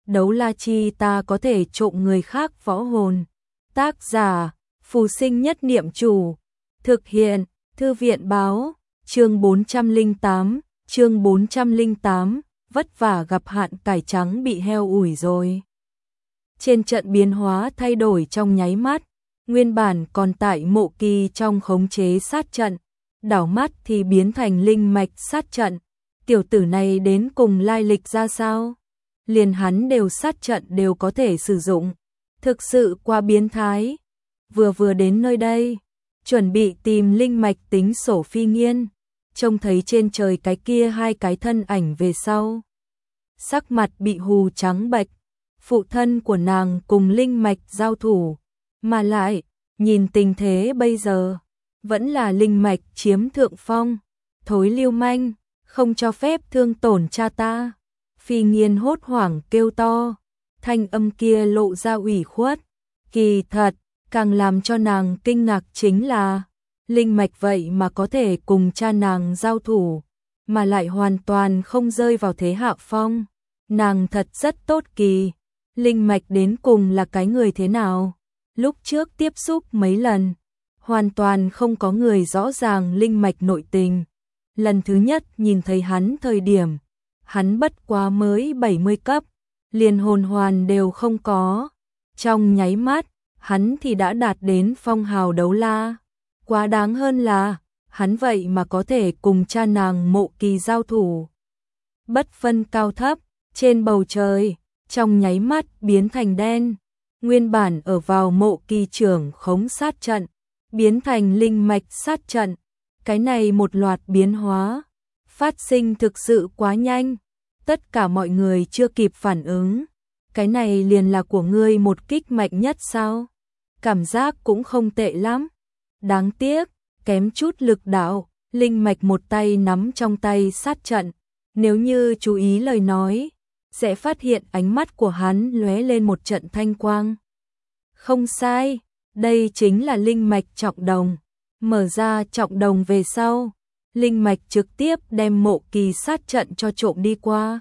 đấu la chi ta có thể trộm người khác võ hồn. Tác giả, Phù Sinh Nhất Niệm Chủ. Thực hiện, Thư viện báo, chương 408, vất vả gặp hạn cải trắng bị heo ủi rồi. Trên trận biến hóa thay đổi trong nháy mắt, nguyên bản còn tại Mộ Kỳ trong khống chế sát trận, đảo mắt thì biến thành linh mạch sát trận. Tiểu tử này đến cùng lai lịch ra sao? Liền hắn đều sát trận đều có thể sử dụng, thực sự quá biến thái. Vừa đến nơi đây, chuẩn bị tìm linh mạch tính sổ Phi Nghiên, trông thấy trên trời cái kia hai cái thân ảnh về sau. Sắc mặt bị hù trắng bệch, phụ thân của nàng cùng linh mạch giao thủ, mà lại, nhìn tình thế bây giờ, vẫn là linh mạch chiếm thượng phong. Thối lưu manh, không cho phép thương tổn cha ta. Phi Nghiên hốt hoảng kêu to, thanh âm kia lộ ra ủy khuất. Kỳ thật, càng làm cho nàng kinh ngạc chính là, linh mạch vậy mà có thể cùng cha nàng giao thủ, mà lại hoàn toàn không rơi vào thế hạ phong. Nàng thật rất tốt kỳ, linh mạch đến cùng là cái người thế nào? Lúc trước tiếp xúc mấy lần, hoàn toàn không có người rõ ràng linh mạch nội tình. Lần thứ nhất nhìn thấy hắn thời điểm, hắn bất quá mới 70 cấp, liền hồn hoàn đều không có. Trong nháy mắt, hắn thì đã đạt đến phong hào đấu la. Quá đáng hơn là, hắn vậy mà có thể cùng cha nàng Mộ Kỳ giao thủ. Bất phân cao thấp, trên bầu trời, trong nháy mắt biến thành đen. Nguyên bản ở vào Mộ Kỳ trưởng khống sát trận, biến thành linh mạch sát trận. Cái này một loạt biến hóa, phát sinh thực sự quá nhanh. Tất cả mọi người chưa kịp phản ứng. Cái này liền là của ngươi một kích mạnh nhất sao? Cảm giác cũng không tệ lắm. Đáng tiếc, kém chút lực đạo, linh mạch một tay nắm trong tay sát trận. Nếu như chú ý lời nói, sẽ phát hiện ánh mắt của hắn lóe lên một trận thanh quang. Không sai, đây chính là linh mạch trọng đồng. Mở ra trọng đồng về sau, linh mạch trực tiếp đem Mộ Kỳ sát trận cho trộm đi qua.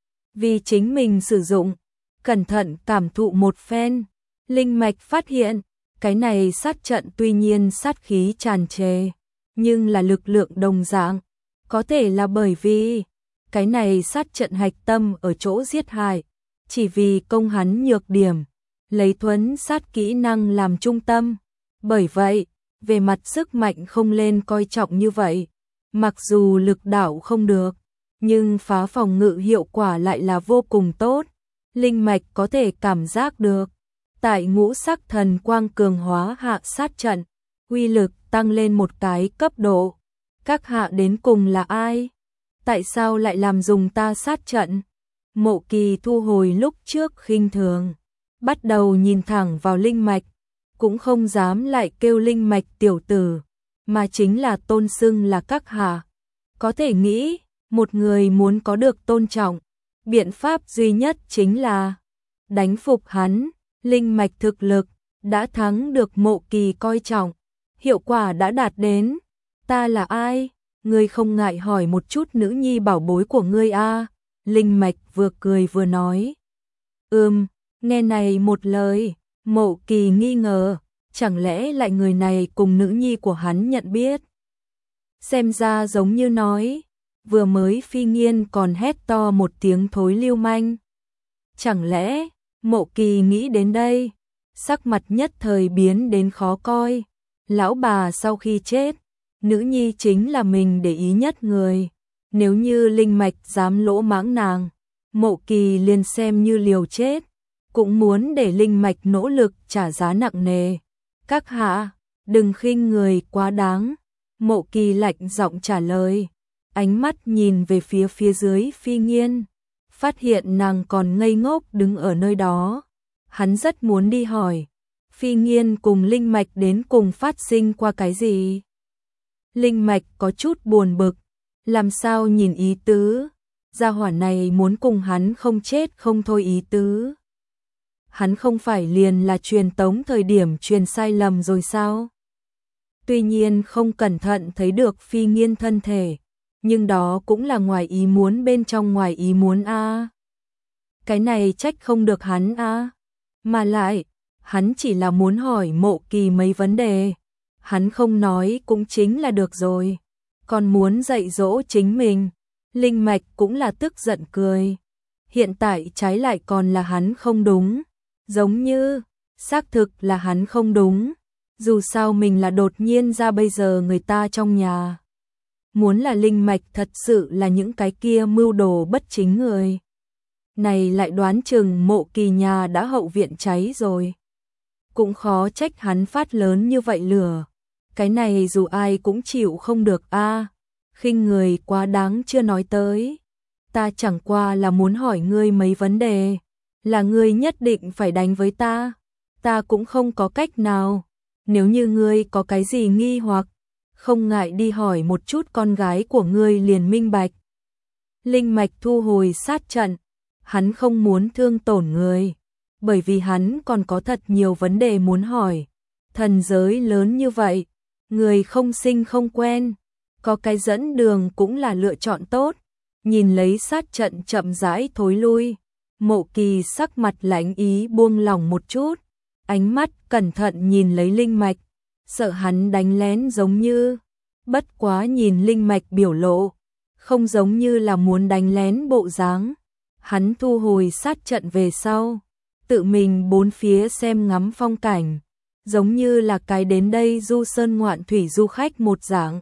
Vì chính mình sử dụng, cẩn thận cảm thụ một phen, linh mạch phát hiện, cái này sát trận tuy nhiên sát khí tràn trề, nhưng là lực lượng đồng dạng, có thể là bởi vì cái này sát trận hạch tâm ở chỗ giết hại, chỉ vì công hắn nhược điểm, lấy thuấn sát kỹ năng làm trung tâm. Bởi vậy, về mặt sức mạnh không lên coi trọng như vậy, mặc dù lực đạo không được, nhưng phá phòng ngự hiệu quả lại là vô cùng tốt. Linh mạch có thể cảm giác được, tại ngũ sắc thần quang cường hóa hạ sát trận, uy lực tăng lên một cái cấp độ. Các hạ đến cùng là ai? Tại sao lại làm dùng ta sát trận? Mộ Kỳ thu hồi lúc trước khinh thường, bắt đầu nhìn thẳng vào linh mạch, cũng không dám lại kêu linh mạch tiểu tử, mà chính là tôn xưng là các hạ. Có thể nghĩ, một người muốn có được tôn trọng, biện pháp duy nhất chính là đánh phục hắn. Linh mạch thực lực đã thắng được Mộ Kỳ coi trọng, hiệu quả đã đạt đến. Ta là ai? Ngươi không ngại hỏi một chút nữ nhi bảo bối của ngươi a? Linh mạch vừa cười vừa nói. Nghe này một lời, Mộ Kỳ nghi ngờ, chẳng lẽ lại người này cùng nữ nhi của hắn nhận biết? Xem ra giống như nói, vừa mới Phi Nghiên còn hét to một tiếng thối lưu manh. Chẳng lẽ, Mộ Kỳ nghĩ đến đây, sắc mặt nhất thời biến đến khó coi. Lão bà sau khi chết, nữ nhi chính là mình để ý nhất người. Nếu như linh mạch dám lỗ mãng nàng, Mộ Kỳ liền xem như liều chết, cũng muốn để linh mạch nỗ lực trả giá nặng nề. Các hạ, đừng khinh người quá đáng. Mộ Kỳ lạnh giọng trả lời, ánh mắt nhìn về phía dưới Phi Nghiên, phát hiện nàng còn ngây ngốc đứng ở nơi đó. Hắn rất muốn đi hỏi, Phi Nghiên cùng linh mạch đến cùng phát sinh qua cái gì? Linh mạch có chút buồn bực, làm sao nhìn ý tứ, gia hỏa này muốn cùng hắn không chết không thôi ý tứ. Hắn không phải liền là truyền tống thời điểm truyền sai lầm rồi sao? Tuy nhiên không cẩn thận thấy được Phi Nghiên thân thể, nhưng đó cũng là ngoài ý muốn bên trong ngoài ý muốn a. Cái này trách không được hắn a. Mà lại, hắn chỉ là muốn hỏi Mộ Kỳ mấy vấn đề. Hắn không nói cũng chính là được rồi. Còn muốn dạy dỗ chính mình. Linh Mạch cũng là tức giận cười. Hiện tại trái lại còn là hắn không đúng. Giống như, xác thực là hắn không đúng. Dù sao mình là đột nhiên ra bây giờ người ta trong nhà. Muốn là Linh Mạch thật sự là những cái kia mưu đồ bất chính người. Này lại đoán chừng Mộ Kỳ nhà đã hậu viện cháy rồi. Cũng khó trách hắn phát lớn như vậy lửa. Cái này dù ai cũng chịu không được a. Khinh người quá đáng chưa nói tới. Ta chẳng qua là muốn hỏi ngươi mấy vấn đề. Là ngươi nhất định phải đánh với ta. Ta cũng không có cách nào. Nếu như ngươi có cái gì nghi hoặc, không ngại đi hỏi một chút con gái của ngươi liền minh bạch. Linh Mạch thu hồi sát trận. Hắn không muốn thương tổn người. Bởi vì hắn còn có thật nhiều vấn đề muốn hỏi. Thần giới lớn như vậy. Người không sinh không quen. Có cái dẫn đường cũng là lựa chọn tốt. Nhìn lấy sát trận chậm rãi thối lui. Mộ Kỳ sắc mặt lãnh ý buông lỏng một chút. Ánh mắt cẩn thận nhìn lấy Linh Mạch. Sợ hắn đánh lén giống như. Bất quá nhìn Linh Mạch biểu lộ. Không giống như là muốn đánh lén bộ dáng. Hắn thu hồi sát trận về sau. Tự mình bốn phía xem ngắm phong cảnh. Giống như là cái đến đây du sơn ngoạn thủy du khách một dạng.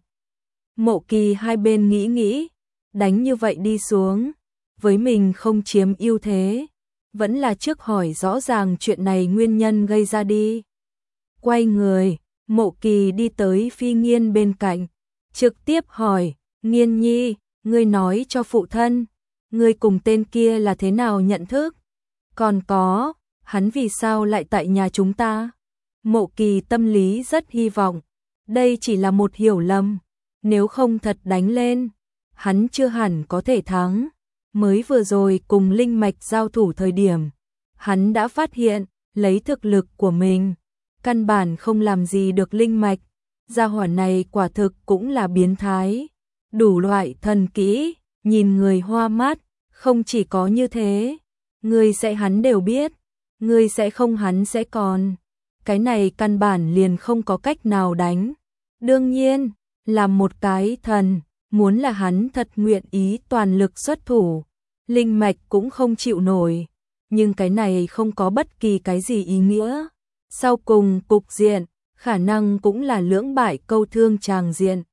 Mộ Kỳ hai bên nghĩ nghĩ. Đánh như vậy đi xuống. Với mình không chiếm ưu thế. Vẫn là trước hỏi rõ ràng chuyện này nguyên nhân gây ra đi. Quay người, Mộ Kỳ đi tới Phi Nghiên bên cạnh. Trực tiếp hỏi, Nghiên nhi, ngươi nói cho phụ thân. Ngươi cùng tên kia là thế nào nhận thức? Còn có, hắn vì sao lại tại nhà chúng ta? Mộ Kỳ tâm lý rất hy vọng. Đây chỉ là một hiểu lầm. Nếu không thật đánh lên, hắn chưa hẳn có thể thắng. Mới vừa rồi cùng Linh Mạch giao thủ thời điểm, hắn đã phát hiện, lấy thực lực của mình, căn bản không làm gì được Linh Mạch. Gia hỏa này quả thực cũng là biến thái. Đủ loại thần kỹ, nhìn người hoa mắt, không chỉ có như thế. Người sẽ hắn đều biết, người sẽ không hắn sẽ còn. Cái này căn bản liền không có cách nào đánh. Đương nhiên, làm một cái thần, muốn là hắn thật nguyện ý toàn lực xuất thủ, Linh Mạch cũng không chịu nổi. Nhưng cái này không có bất kỳ cái gì ý nghĩa. Sau cùng cục diện, khả năng cũng là lưỡng bại câu thương tràng diện.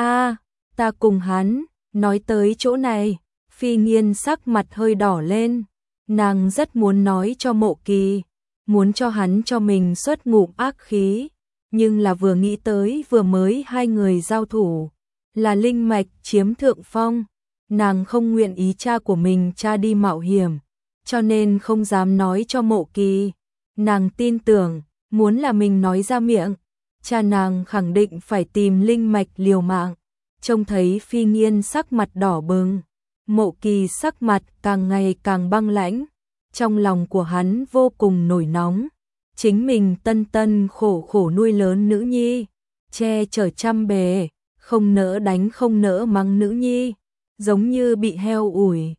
Ta cùng hắn, nói tới chỗ này, Phi Nghiên sắc mặt hơi đỏ lên. Nàng rất muốn nói cho Mộ Kỳ, muốn cho hắn cho mình xuất ngụm ác khí. Nhưng là vừa nghĩ tới vừa mới hai người giao thủ, là Linh Mạch chiếm thượng phong. Nàng không nguyện ý cha của mình cha đi mạo hiểm, cho nên không dám nói cho Mộ Kỳ. Nàng tin tưởng, muốn là mình nói ra miệng, cha nàng khẳng định phải tìm Linh Mạch liều mạng. Trông thấy Phi Nghiên sắc mặt đỏ bừng, Mộ Kỳ sắc mặt càng ngày càng băng lãnh. Trong lòng của hắn vô cùng nổi nóng. Chính mình tân tân khổ khổ nuôi lớn nữ nhi, che chở chăm bề, không nỡ đánh không nỡ mắng nữ nhi, giống như bị heo ủi.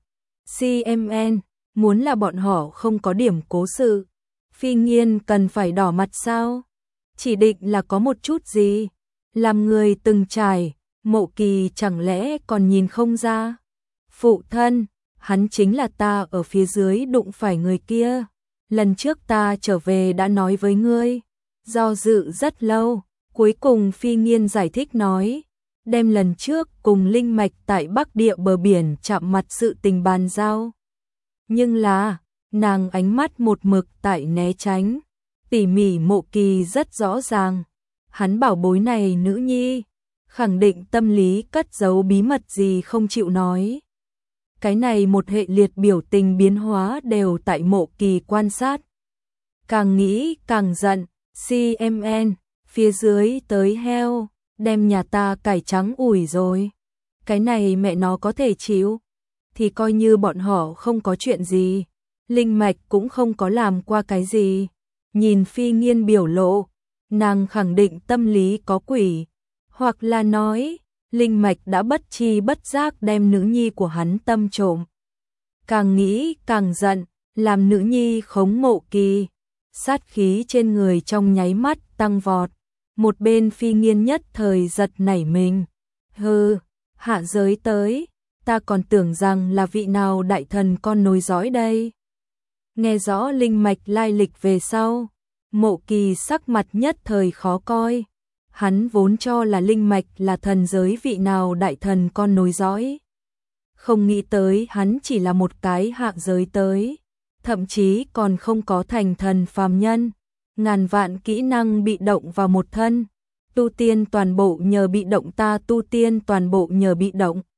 CMN, muốn là bọn họ không có điểm cố sự, Phi Nghiên cần phải đỏ mặt sao? Chỉ định là có một chút gì, làm người từng trải, Mộ Kỳ chẳng lẽ còn nhìn không ra? Phụ thân, hắn chính là ta ở phía dưới đụng phải người kia. Lần trước ta trở về đã nói với ngươi. Do dự rất lâu, cuối cùng Phi Nghiên giải thích nói, đem lần trước cùng Linh Mạch tại Bắc Địa bờ biển chạm mặt sự tình bàn giao. Nhưng là, nàng ánh mắt một mực tại né tránh, tỉ mỉ. Mộ Kỳ rất rõ ràng, hắn bảo bối này nữ nhi, khẳng định tâm lý cất giấu bí mật gì không chịu nói. Cái này một hệ liệt biểu tình biến hóa đều tại Mộ Kỳ quan sát. Càng nghĩ càng giận, CMN, phía dưới tới heo, đem nhà ta cải trắng ủi rồi. Cái này mẹ nó có thể chịu, thì coi như bọn họ không có chuyện gì. Linh Mạch cũng không có làm qua cái gì. Nhìn Phi Nghiên biểu lộ, nàng khẳng định tâm lý có quỷ. Hoặc là nói, Linh Mạch đã bất chi bất giác đem nữ nhi của hắn tâm trộm. Càng nghĩ càng giận, làm nữ nhi khống Mộ Kỳ. Sát khí trên người trong nháy mắt tăng vọt, một bên Phi Nghiên nhất thời giật nảy mình. Hừ, hạ giới tới, ta còn tưởng rằng là vị nào đại thần con nối dõi đây. Nghe rõ linh mạch lai lịch về sau, Mộ Kỳ sắc mặt nhất thời khó coi. Hắn vốn cho là linh mạch là thần giới vị nào đại thần con nối dõi. Không nghĩ tới hắn chỉ là một cái hạ giới tới, thậm chí còn không có thành thần phàm nhân. Ngàn vạn kỹ năng bị động vào một thân, tu tiên toàn bộ nhờ bị động, ta tu tiên toàn bộ nhờ bị động.